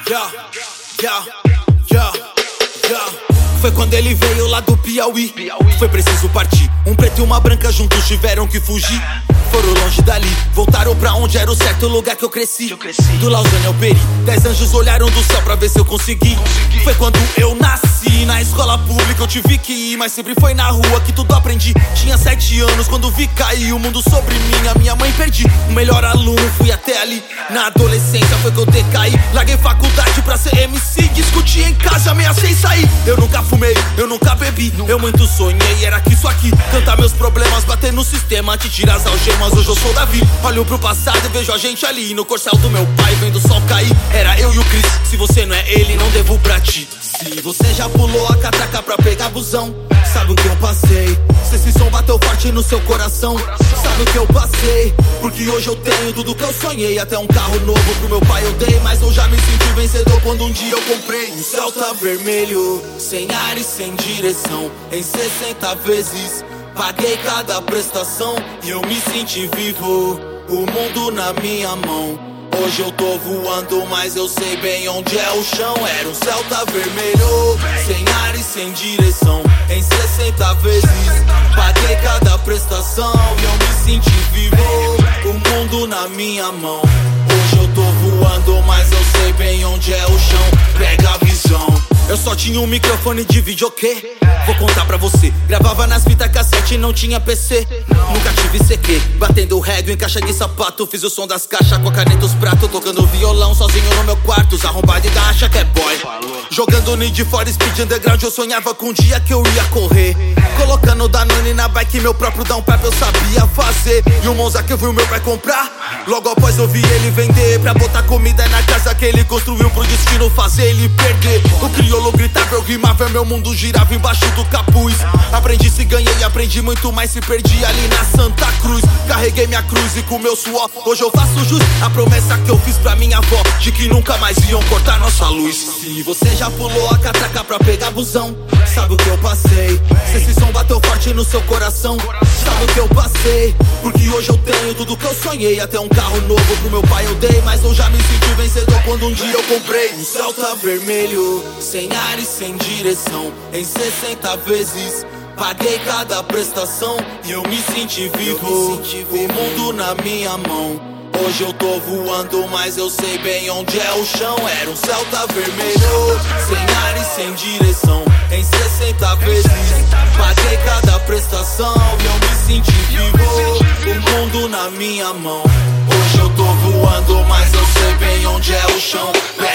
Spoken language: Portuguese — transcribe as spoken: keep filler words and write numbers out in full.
Yeah, yeah, yeah, yeah. Foi quando ele veio lá do Piauí. Foi preciso partir. Um preto e uma branca juntos tiveram que fugir. Foram longe dali, voltaram pra onde era o certo lugar que eu cresci. Do Lausanne ao Peri, dez anjos olharam do céu pra ver se eu consegui. Foi quando eu nasci, na escola pública eu tive que ir, mas sempre foi na rua que tudo aprendi. Tinha sete anos quando vi cair o mundo sobre mim. A minha mãe perdi, o melhor aluno fui até ali. Na adolescência foi que eu decaí, larguei faculdade pra ser M C. Discuti em casa, ameacei sair. Eu nunca fumei, eu nunca bebi, eu muito sonhei, era que isso aqui. Cantar meus problemas, bater no sistema, te tirar as algemas. Hoje eu sou Davi, olho pro passado e vejo a gente ali. No corcel do meu pai, vendo o sol cair. Era eu e o Chris, se você não é ele, não devo pra ti. Se você já pulou a catraca pra pegar busão, sabe o que eu passei. Se esse som bateu forte no seu coração, sabe o que eu passei. Porque hoje eu tenho tudo que eu sonhei. Até um carro novo pro meu pai eu dei. Mas eu já me senti vencedor quando um dia eu comprei um Celta vermelho, sem ar e sem direção, em sessenta vezes paguei cada prestação e eu me senti vivo, o mundo na minha mão. Hoje eu tô voando, mas eu sei bem onde é o chão. Era um Celta vermelho, sem ar e sem direção, em sessenta vezes paguei cada prestação e eu me senti vivo, o mundo na minha mão. Hoje eu tô voando, mas eu sei bem onde é o chão. Pega a visão. Eu só tinha um microfone de videokê. Vou contar pra você, gravava nas fitas cassete e não tinha P C. Nunca tive C Q, batendo régua em caixa de sapato. Fiz o som das caixas com a caneta e os pratos, tocando violão sozinho no meu quarto. Os arrombados ainda acha que é boy. Jogando Need for Speed Underground, eu sonhava com um dia que eu ia correr. Colocando Danone na bike, meu próprio downpipe eu sabia fazer. E o Monza que eu vi o meu pai comprar, logo após eu vi ele vender, pra botar comida na casa que ele construiu pro destino fazer ele perder. O crioulo gritava, eu rimava, meu mundo girava embaixo do capuz. Aprendi se ganhei, aprendi muito mais se perdi ali na Santa Cruz. Carreguei minha cruz e com meu suor hoje eu faço jus a promessa que eu fiz pra minha avó, de que nunca mais iam cortar nossa luz. Se você já pulou a catraca pra pegar busão, sabe o que eu passei. Se esse som bateu forte no seu coração, sabe o que eu passei. Porque hoje eu tenho tudo que eu sonhei. Até um carro novo pro meu pai eu dei. Mas eu já me senti vencedor quando um dia eu comprei um Celta vermelho, sem ar e sem direção, em sessenta vezes paguei cada prestação e eu me senti vivo, o mundo na minha mão. Hoje eu tô voando, mas eu sei bem onde é o chão. Era um Celta vermelho, sem ar e sem direção, em sessenta vezes paguei cada prestação e eu me senti vivo, o mundo na minha mão. Hoje eu tô voando, mas eu sei bem onde é o chão.